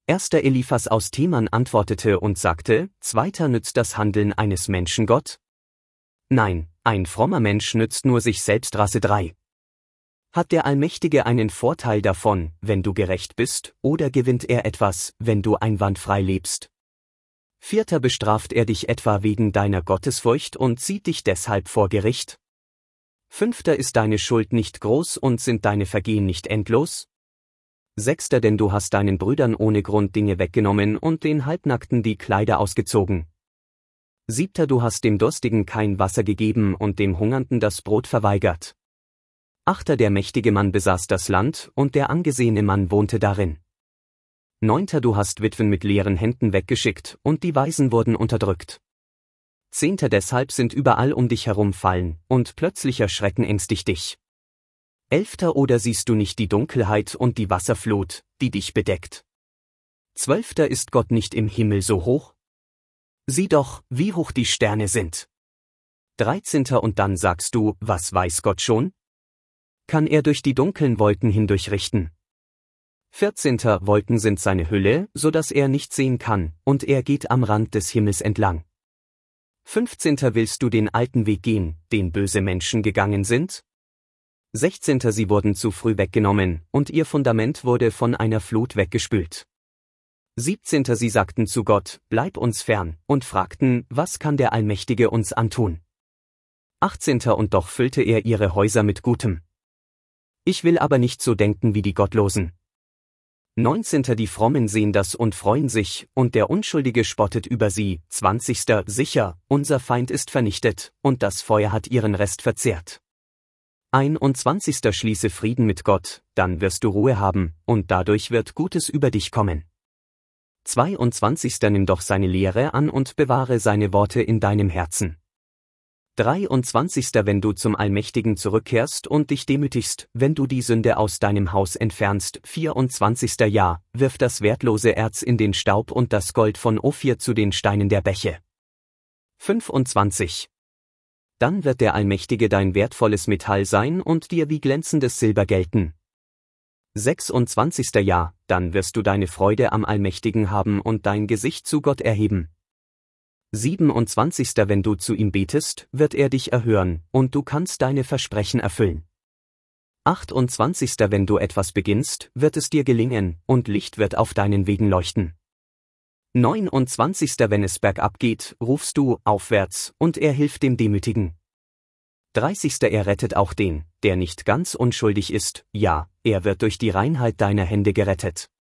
Erster Eliphas aus Teman antwortete und sagte, Zweiter nützt das Handeln eines Menschen Gott? Nein, ein frommer Mensch nützt nur sich selbst. Rasse 3. Hat der Allmächtige einen Vorteil davon, wenn du gerecht bist, oder gewinnt er etwas, wenn du einwandfrei lebst? Vierter, bestraft er dich etwa wegen deiner Gottesfurcht und zieht dich deshalb vor Gericht? Fünfter, ist deine Schuld nicht groß und sind deine Vergehen nicht endlos? Sechster, denn du hast deinen Brüdern ohne Grund Dinge weggenommen und den Halbnackten die Kleider ausgezogen. Siebter, du hast dem Durstigen kein Wasser gegeben und dem Hungernden das Brot verweigert. Achter, der mächtige Mann besaß das Land und der angesehene Mann wohnte darin. Neunter, du hast Witwen mit leeren Händen weggeschickt und die Waisen wurden unterdrückt. Zehnter, deshalb sind überall um dich herum Fallen und plötzlicher Schrecken ängstigt dich. Elfter, oder siehst du nicht die Dunkelheit und die Wasserflut, die dich bedeckt? Zwölfter, ist Gott nicht im Himmel so hoch? Sieh doch, wie hoch die Sterne sind. 13. Und dann sagst du, was weiß Gott schon? Kann er durch die dunklen Wolken hindurch richten? 14. Wolken sind seine Hülle, so dass er nicht sehen kann, und er geht am Rand des Himmels entlang. 15. Willst du den alten Weg gehen, den böse Menschen gegangen sind? 16. Sie wurden zu früh weggenommen, und ihr Fundament wurde von einer Flut weggespült. 17. Sie sagten zu Gott, bleib uns fern, und fragten, was kann der Allmächtige uns antun? 18. Und doch füllte er ihre Häuser mit Gutem. Ich will aber nicht so denken wie die Gottlosen. 19. Die Frommen sehen das und freuen sich, und der Unschuldige spottet über sie. 20. Sicher, unser Feind ist vernichtet, und das Feuer hat ihren Rest verzehrt. 21. Schließe Frieden mit Gott, dann wirst du Ruhe haben, und dadurch wird Gutes über dich kommen. 22. Nimm doch seine Lehre an und bewahre seine Worte in deinem Herzen. 23. Wenn du zum Allmächtigen zurückkehrst und dich demütigst, wenn du die Sünde aus deinem Haus entfernst. 24. Ja, wirf das wertlose Erz in den Staub und das Gold von Ophir zu den Steinen der Bäche. 25. Dann wird der Allmächtige dein wertvolles Metall sein und dir wie glänzendes Silber gelten. 26. Ja, dann wirst du deine Freude am Allmächtigen haben und dein Gesicht zu Gott erheben. 27. Wenn du zu ihm betest, wird er dich erhören, und du kannst deine Versprechen erfüllen. 28. Wenn du etwas beginnst, wird es dir gelingen, und Licht wird auf deinen Wegen leuchten. 29. Wenn es bergab geht, rufst du, aufwärts, und er hilft dem Demütigen. 30. Er rettet auch den, der nicht ganz unschuldig ist, ja, er wird durch die Reinheit deiner Hände gerettet.